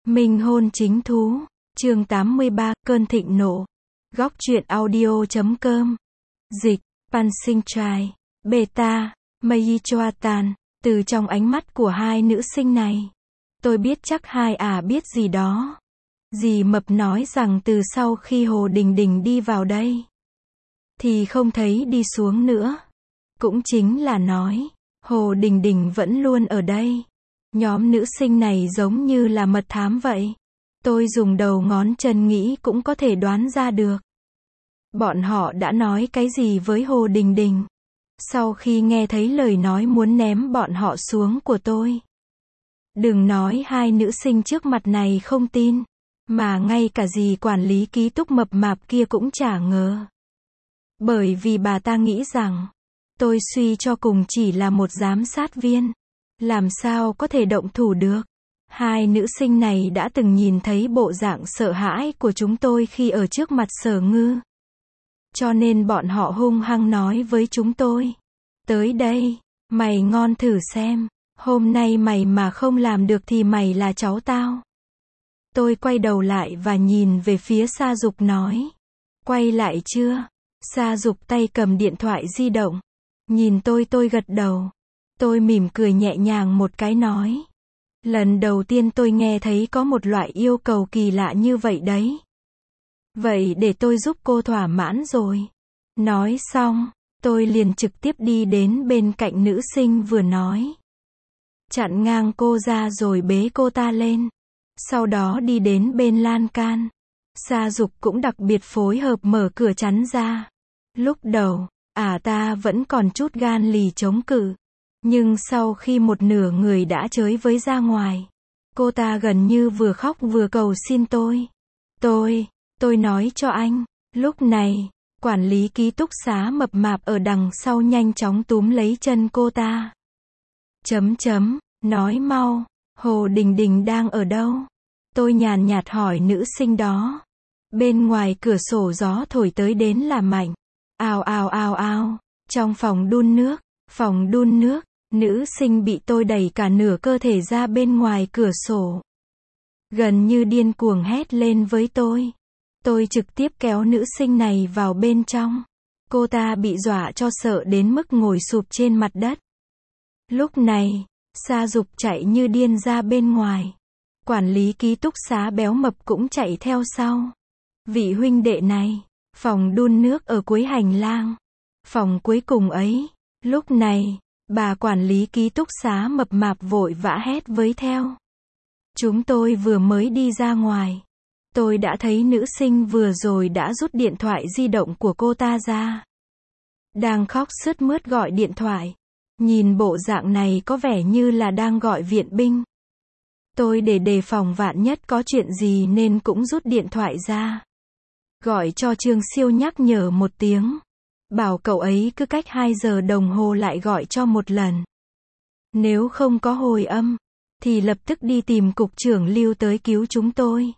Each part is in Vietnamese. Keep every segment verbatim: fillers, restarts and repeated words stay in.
Minh hôn chính thú, chương tám mươi ba, cơn thịnh nộ. Góc truyện audio chấm com. Dịch, Pansinh Trai, Beta, Meichoatan. Từ trong ánh mắt của hai nữ sinh này, tôi biết chắc hai ả à biết gì đó. Dì Mập nói rằng từ sau khi Hồ Đình Đình đi vào đây, thì không thấy đi xuống nữa. Cũng chính là nói, Hồ Đình Đình vẫn luôn ở đây. Nhóm nữ sinh này giống như là mật thám vậy. Tôi dùng đầu ngón chân nghĩ cũng có thể đoán ra được. Bọn họ đã nói cái gì với Hồ Đình Đình? Sau khi nghe thấy lời nói muốn ném bọn họ xuống của tôi. Đừng nói hai nữ sinh trước mặt này không tin, mà ngay cả dì quản lý ký túc mập mạp kia cũng chả ngờ. Bởi vì bà ta nghĩ rằng, tôi suy cho cùng chỉ là một giám sát viên. Làm sao có thể động thủ được? Hai nữ sinh này đã từng nhìn thấy bộ dạng sợ hãi của chúng tôi khi ở trước mặt Sở Ngư. Cho nên bọn họ hung hăng nói với chúng tôi. Tới đây, mày ngon thử xem. Hôm nay mày mà không làm được thì mày là cháu tao. Tôi quay đầu lại và nhìn về phía Sa Dục nói. Quay lại chưa? Sa Dục tay cầm điện thoại di động. Nhìn tôi tôi gật đầu. Tôi mỉm cười nhẹ nhàng một cái nói. Lần đầu tiên tôi nghe thấy có một loại yêu cầu kỳ lạ như vậy đấy. Vậy để tôi giúp cô thỏa mãn rồi. Nói xong, tôi liền trực tiếp đi đến bên cạnh nữ sinh vừa nói. Chặn ngang cô ra rồi bế cô ta lên. Sau đó đi đến bên lan can. Sa Dục cũng đặc biệt phối hợp mở cửa chắn ra. Lúc đầu, ả à ta vẫn còn chút gan lì chống cự. Nhưng sau khi một nửa người đã chới với ra ngoài, cô ta gần như vừa khóc vừa cầu xin tôi. Tôi, tôi nói cho anh. Lúc này, quản lý ký túc xá mập mạp ở đằng sau nhanh chóng túm lấy chân cô ta. Chấm chấm, nói mau, Hồ Đình Đình đang ở đâu? Tôi nhàn nhạt hỏi nữ sinh đó. Bên ngoài cửa sổ gió thổi tới đến là mạnh. Ào ào ào ào, trong phòng đun nước, phòng đun nước. Nữ sinh bị tôi đẩy cả nửa cơ thể ra bên ngoài cửa sổ. Gần như điên cuồng hét lên với tôi. Tôi trực tiếp kéo nữ sinh này vào bên trong. Cô ta bị dọa cho sợ đến mức ngồi sụp trên mặt đất. Lúc này, Sa Dục chạy như điên ra bên ngoài. Quản lý ký túc xá béo mập cũng chạy theo sau. Vị huynh đệ này, phòng đun nước ở cuối hành lang. Phòng cuối cùng ấy, lúc này, bà quản lý ký túc xá mập mạp vội vã hét với theo. Chúng tôi vừa mới đi ra ngoài. Tôi đã thấy nữ sinh vừa rồi đã rút điện thoại di động của cô ta ra. Đang khóc sướt mướt gọi điện thoại. Nhìn bộ dạng này có vẻ như là đang gọi viện binh. Tôi để đề phòng vạn nhất có chuyện gì nên cũng rút điện thoại ra. Gọi cho Trương Siêu nhắc nhở một tiếng. Bảo cậu ấy cứ cách hai giờ đồng hồ lại gọi cho một lần. Nếu không có hồi âm, thì lập tức đi tìm cục trưởng Lưu tới cứu chúng tôi.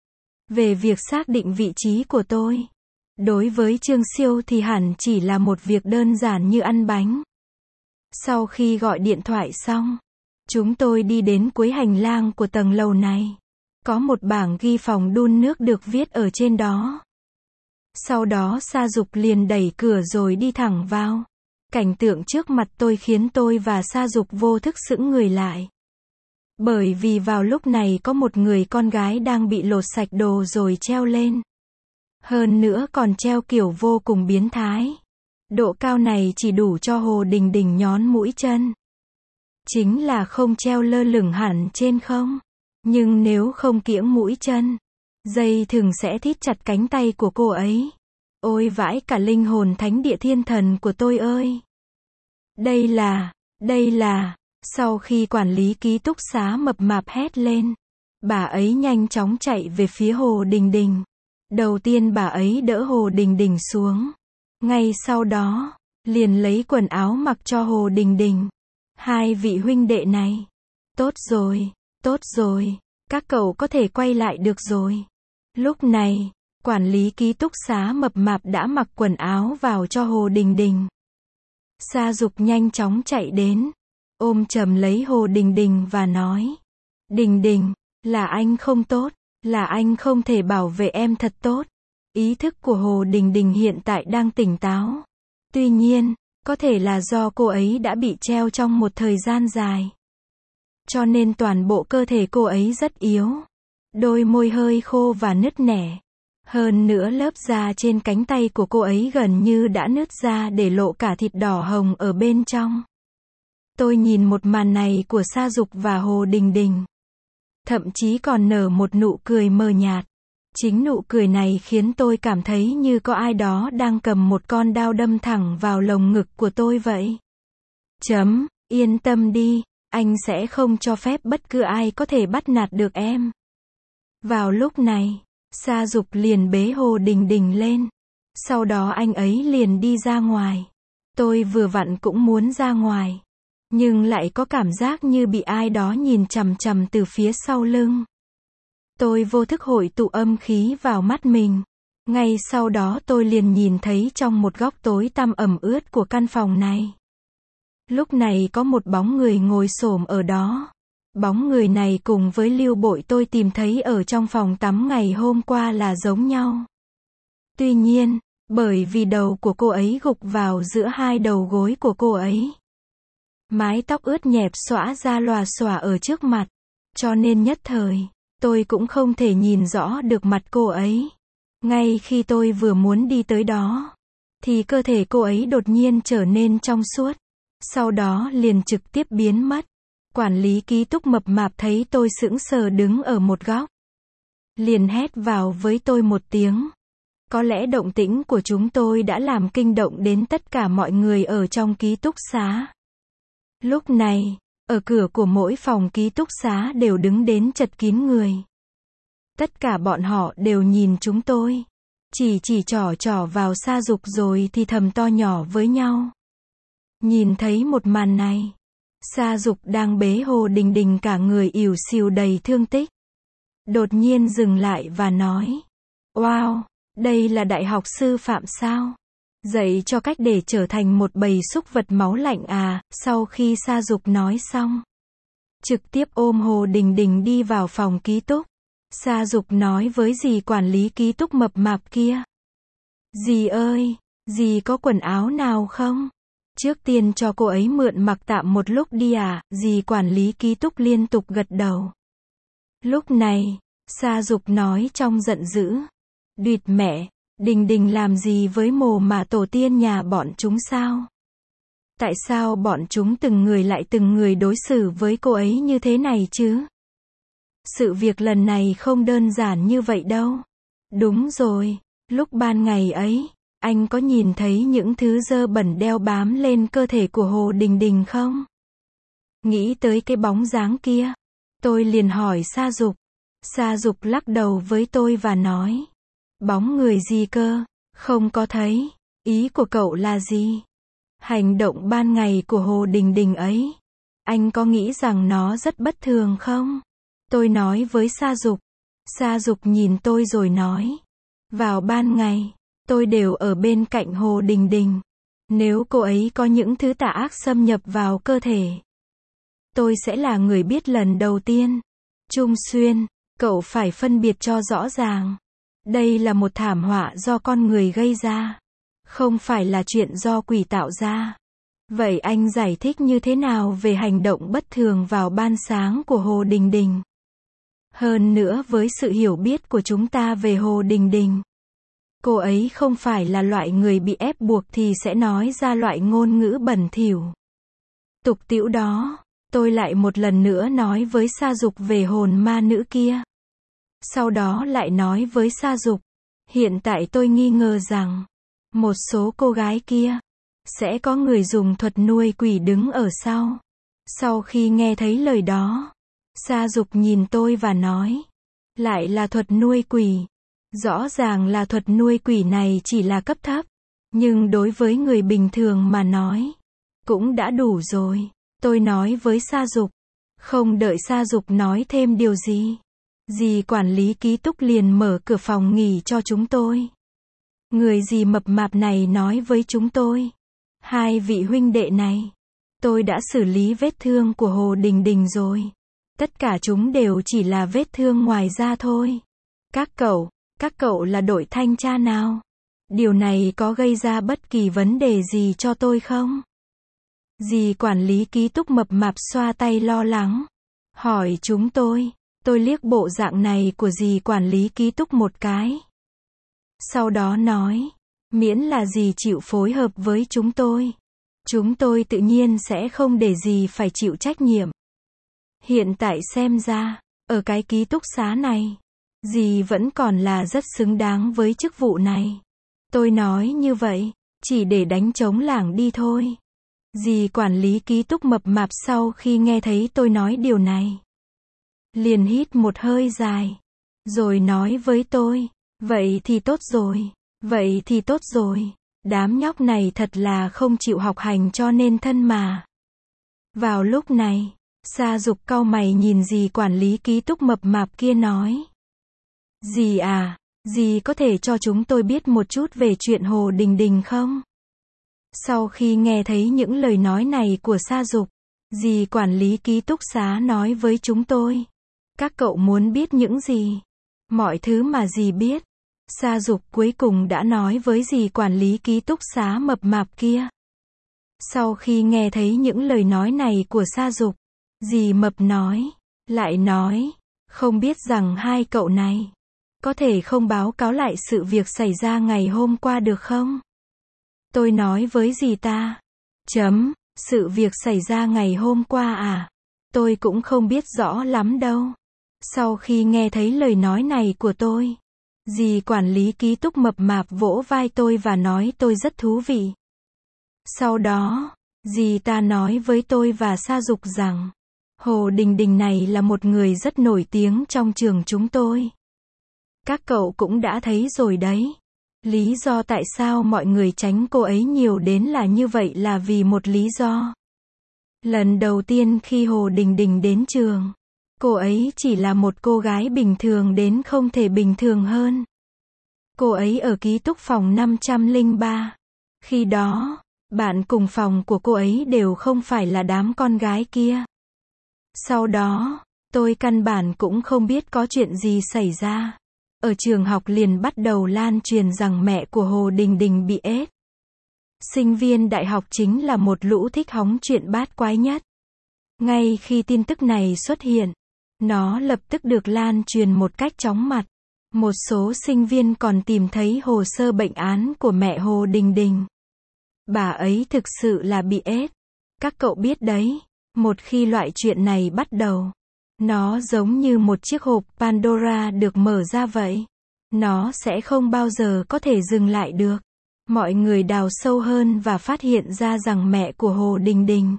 Về việc xác định vị trí của tôi, đối với Trương Siêu thì hẳn chỉ là một việc đơn giản như ăn bánh. Sau khi gọi điện thoại xong, chúng tôi đi đến cuối hành lang của tầng lầu này. Có một bảng ghi phòng đun nước được viết ở trên đó. Sau đó Sa Dục liền đẩy cửa rồi đi thẳng vào. Cảnh tượng trước mặt tôi khiến tôi và Sa Dục vô thức sững người lại. Bởi vì vào lúc này có một người con gái đang bị lột sạch đồ rồi treo lên. Hơn nữa còn treo kiểu vô cùng biến thái. Độ cao này chỉ đủ cho Hồ Đình Đình nhón mũi chân. Chính là không treo lơ lửng hẳn trên không. Nhưng nếu không kiễng mũi chân, dây thừng sẽ thít chặt cánh tay của cô ấy. Ôi vãi cả linh hồn thánh địa thiên thần của tôi ơi. Đây là, đây là, sau khi quản lý ký túc xá mập mạp hét lên, bà ấy nhanh chóng chạy về phía Hồ Đình Đình. Đầu tiên bà ấy đỡ Hồ Đình Đình xuống. Ngay sau đó, liền lấy quần áo mặc cho Hồ Đình Đình. Hai vị huynh đệ này. Tốt rồi, tốt rồi, các cậu có thể quay lại được rồi. Lúc này, quản lý ký túc xá mập mạp đã mặc quần áo vào cho Hồ Đình Đình. Sa Dục nhanh chóng chạy đến, ôm chầm lấy Hồ Đình Đình và nói. Đình Đình, Là anh không tốt, là anh không thể bảo vệ em thật tốt. Ý thức của Hồ Đình Đình hiện tại đang tỉnh táo. Tuy nhiên, có thể là do cô ấy đã bị treo trong một thời gian dài. Cho nên toàn bộ cơ thể cô ấy rất yếu. Đôi môi hơi khô và nứt nẻ. Hơn nữa lớp da trên cánh tay của cô ấy gần như đã nứt ra để lộ cả thịt đỏ hồng ở bên trong. Tôi nhìn một màn này của Sa Dục và Hồ Đình Đình. Thậm chí còn nở một nụ cười mờ nhạt. Chính nụ cười này khiến tôi cảm thấy như có ai đó đang cầm một con dao đâm thẳng vào lồng ngực của tôi vậy. Chấm, yên tâm đi, anh sẽ không cho phép bất cứ ai có thể bắt nạt được em. Vào lúc này, Sa Dục liền bế Hồ Đình Đình lên. Sau đó anh ấy liền đi ra ngoài. Tôi vừa vặn cũng muốn ra ngoài. Nhưng lại có cảm giác như bị ai đó nhìn chằm chằm từ phía sau lưng. Tôi vô thức hội tụ âm khí vào mắt mình. Ngay sau đó tôi liền nhìn thấy trong một góc tối tăm ẩm ướt của căn phòng này. Lúc này có một bóng người ngồi xổm ở đó. Bóng người này cùng với Lưu Bội tôi tìm thấy ở trong phòng tắm ngày hôm qua là giống nhau. Tuy nhiên, bởi vì đầu của cô ấy gục vào giữa hai đầu gối của cô ấy. Mái tóc ướt nhẹp xõa ra lòa xòa ở trước mặt. Cho nên nhất thời, tôi cũng không thể nhìn rõ được mặt cô ấy. Ngay khi tôi vừa muốn đi tới đó, thì cơ thể cô ấy đột nhiên trở nên trong suốt. Sau đó liền trực tiếp biến mất. Quản lý ký túc mập mạp thấy tôi sững sờ đứng ở một góc. Liền hét vào với tôi một tiếng. Có lẽ động tĩnh của chúng tôi đã làm kinh động đến tất cả mọi người ở trong ký túc xá. Lúc này, ở cửa của mỗi phòng ký túc xá đều đứng đến chật kín người. Tất cả bọn họ đều nhìn chúng tôi. Chỉ chỉ trỏ trỏ vào Sa Dục rồi thì thầm to nhỏ với nhau. Nhìn thấy một màn này. Sa Dục đang bế Hồ Đình Đình cả người ỉu xìu đầy thương tích. Đột nhiên dừng lại và nói. Wow, đây là đại học sư phạm sao? Dạy cho cách để trở thành một bầy súc vật máu lạnh à? Sau khi Sa Dục nói xong, trực tiếp ôm Hồ Đình Đình đi vào phòng ký túc. Sa Dục nói với dì quản lý ký túc mập mạp kia. Dì ơi, dì có quần áo nào không? Trước tiên cho cô ấy mượn mặc tạm một lúc đi à? Dì quản lý ký túc liên tục gật đầu. Lúc này, Sa Dục nói trong giận dữ. Đuyệt mẹ, Đình Đình làm gì với mồ mà tổ tiên nhà bọn chúng sao? Tại sao bọn chúng từng người lại từng người đối xử với cô ấy như thế này chứ? Sự việc lần này không đơn giản như vậy đâu. Đúng rồi, lúc ban ngày ấy, anh có nhìn thấy những thứ dơ bẩn đeo bám lên cơ thể của Hồ Đình Đình không? Nghĩ tới cái bóng dáng kia, tôi liền hỏi Sa Dục. Sa Dục lắc đầu với tôi và nói. Bóng người gì cơ? Không có thấy. Ý của cậu là gì? Hành động ban ngày của Hồ Đình Đình ấy. Anh có nghĩ rằng nó rất bất thường không? Tôi nói với Sa Dục. Sa Dục nhìn tôi rồi nói. Vào ban ngày, tôi đều ở bên cạnh Hồ Đình Đình. Nếu cô ấy có những thứ tà ác xâm nhập vào cơ thể, tôi sẽ là người biết lần đầu tiên. Trung Xuyên, cậu phải phân biệt cho rõ ràng. Đây là một thảm họa do con người gây ra. Không phải là chuyện do quỷ tạo ra. Vậy anh giải thích như thế nào về hành động bất thường vào ban sáng của Hồ Đình Đình? Hơn nữa với sự hiểu biết của chúng ta về Hồ Đình Đình, cô ấy không phải là loại người bị ép buộc thì sẽ nói ra loại ngôn ngữ bẩn thỉu, tục tĩu đó. Tôi lại một lần nữa nói với Sa Dục về hồn ma nữ kia. Sau đó lại nói với Sa Dục. Hiện tại tôi nghi ngờ rằng, một số cô gái kia, sẽ có người dùng thuật nuôi quỷ đứng ở sau. Sau khi nghe thấy lời đó, Sa Dục nhìn tôi và nói. Lại là thuật nuôi quỷ. Rõ ràng là thuật nuôi quỷ này chỉ là cấp thấp. Nhưng đối với người bình thường mà nói, cũng đã đủ rồi. Tôi nói với Sa Dục. Không đợi Sa Dục nói thêm điều gì, dì quản lý ký túc liền mở cửa phòng nghỉ cho chúng tôi. Người dì mập mạp này nói với chúng tôi. Hai vị huynh đệ này, tôi đã xử lý vết thương của Hồ Đình Đình rồi. Tất cả chúng đều chỉ là vết thương ngoài da thôi. Các cậu, các cậu là đội thanh tra nào? Điều này có gây ra bất kỳ vấn đề gì cho tôi không? Dì quản lý ký túc mập mạp xoa tay lo lắng. Hỏi chúng tôi. Tôi liếc bộ dạng này của dì quản lý ký túc một cái. Sau đó nói. Miễn là dì chịu phối hợp với chúng tôi. Chúng tôi tự nhiên sẽ không để dì phải chịu trách nhiệm. Hiện tại xem ra, ở cái ký túc xá này, dì vẫn còn là rất xứng đáng với chức vụ này. Tôi nói như vậy, chỉ để đánh trống lảng đi thôi. Dì quản lý ký túc mập mạp sau khi nghe thấy tôi nói điều này, liền hít một hơi dài, rồi nói với tôi, vậy thì tốt rồi, vậy thì tốt rồi, đám nhóc này thật là không chịu học hành cho nên thân mà. Vào lúc này, Sa Dục cau mày nhìn dì quản lý ký túc mập mạp kia nói. Dì à, dì có thể cho chúng tôi biết một chút về chuyện Hồ Đình Đình không? Sau khi nghe thấy những lời nói này của Sa Dục, dì quản lý ký túc xá nói với chúng tôi. Các cậu muốn biết những gì? Mọi thứ mà dì biết. Sa Dục cuối cùng đã nói với dì quản lý ký túc xá mập mạp kia. Sau khi nghe thấy những lời nói này của Sa Dục, dì mập nói, lại nói, không biết rằng hai cậu này có thể không báo cáo lại sự việc xảy ra ngày hôm qua được không? Tôi nói với dì ta, chấm, sự việc xảy ra ngày hôm qua à? Tôi cũng không biết rõ lắm đâu. Sau khi nghe thấy lời nói này của tôi, dì quản lý ký túc mập mạp vỗ vai tôi và nói tôi rất thú vị. Sau đó, dì ta nói với tôi và Sa Dục rằng, Hồ Đình Đình này là một người rất nổi tiếng trong trường chúng tôi. Các cậu cũng đã thấy rồi đấy. Lý do tại sao mọi người tránh cô ấy nhiều đến là như vậy là vì một lý do. Lần đầu tiên khi Hồ Đình Đình đến trường, cô ấy chỉ là một cô gái bình thường đến không thể bình thường hơn. Cô ấy ở ký túc phòng năm trăm lẻ ba. Khi đó, bạn cùng phòng của cô ấy đều không phải là đám con gái kia. Sau đó, tôi căn bản cũng không biết có chuyện gì xảy ra. Ở trường học liền bắt đầu lan truyền rằng mẹ của Hồ Đình Đình bị ết. Sinh viên đại học chính là một lũ thích hóng chuyện bát quái nhất. Ngay khi tin tức này xuất hiện, nó lập tức được lan truyền một cách chóng mặt. Một số sinh viên còn tìm thấy hồ sơ bệnh án của mẹ Hồ Đình Đình. Bà ấy thực sự là bị ết. Các cậu biết đấy, một khi loại chuyện này bắt đầu, nó giống như một chiếc hộp Pandora được mở ra vậy. Nó sẽ không bao giờ có thể dừng lại được. Mọi người đào sâu hơn và phát hiện ra rằng mẹ của Hồ Đình Đình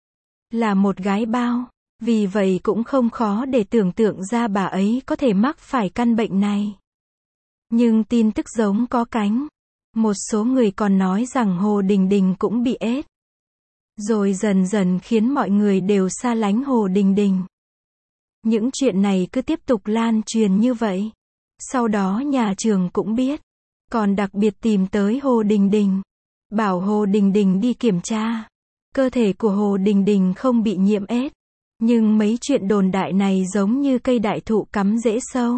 là một gái bao. Vì vậy cũng không khó để tưởng tượng ra bà ấy có thể mắc phải căn bệnh này. Nhưng tin tức giống có cánh. Một số người còn nói rằng Hồ Đình Đình cũng bị ết. Rồi dần dần khiến mọi người đều xa lánh Hồ Đình Đình. Những chuyện này cứ tiếp tục lan truyền như vậy. Sau đó nhà trường cũng biết. Còn đặc biệt tìm tới Hồ Đình Đình. Bảo Hồ Đình Đình đi kiểm tra. Cơ thể của Hồ Đình Đình không bị nhiễm ết. Nhưng mấy chuyện đồn đại này giống như cây đại thụ cắm rễ sâu.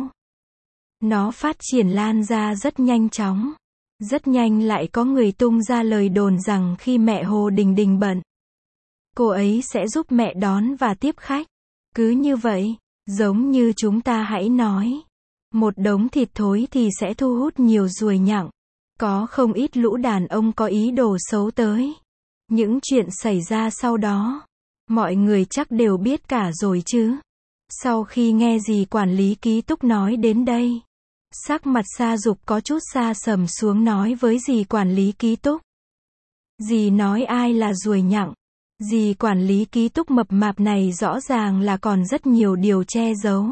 Nó phát triển lan ra rất nhanh chóng. Rất nhanh lại có người tung ra lời đồn rằng khi mẹ Hồ Đình Đình bận, cô ấy sẽ giúp mẹ đón và tiếp khách. Cứ như vậy, giống như chúng ta hãy nói, một đống thịt thối thì sẽ thu hút nhiều ruồi nhặng. Có không ít lũ đàn ông có ý đồ xấu tới. Những chuyện xảy ra sau đó, mọi người chắc đều biết cả rồi chứ. Sau khi nghe dì quản lý ký túc nói đến đây, sắc mặt Sa Dục có chút sa sầm xuống nói với dì quản lý ký túc. Dì nói ai là ruồi nhặng? Dì quản lý ký túc mập mạp này rõ ràng là còn rất nhiều điều che giấu.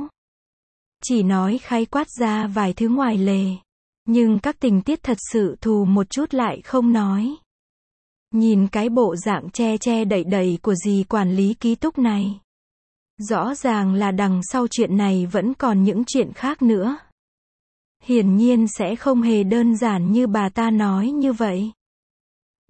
Chỉ nói khái quát ra vài thứ ngoài lề. Nhưng các tình tiết thật sự thù một chút lại không nói. Nhìn cái bộ dạng che che đậy đậy của dì quản lý ký túc này. Rõ ràng là đằng sau chuyện này vẫn còn những chuyện khác nữa. Hiển nhiên sẽ không hề đơn giản như bà ta nói như vậy.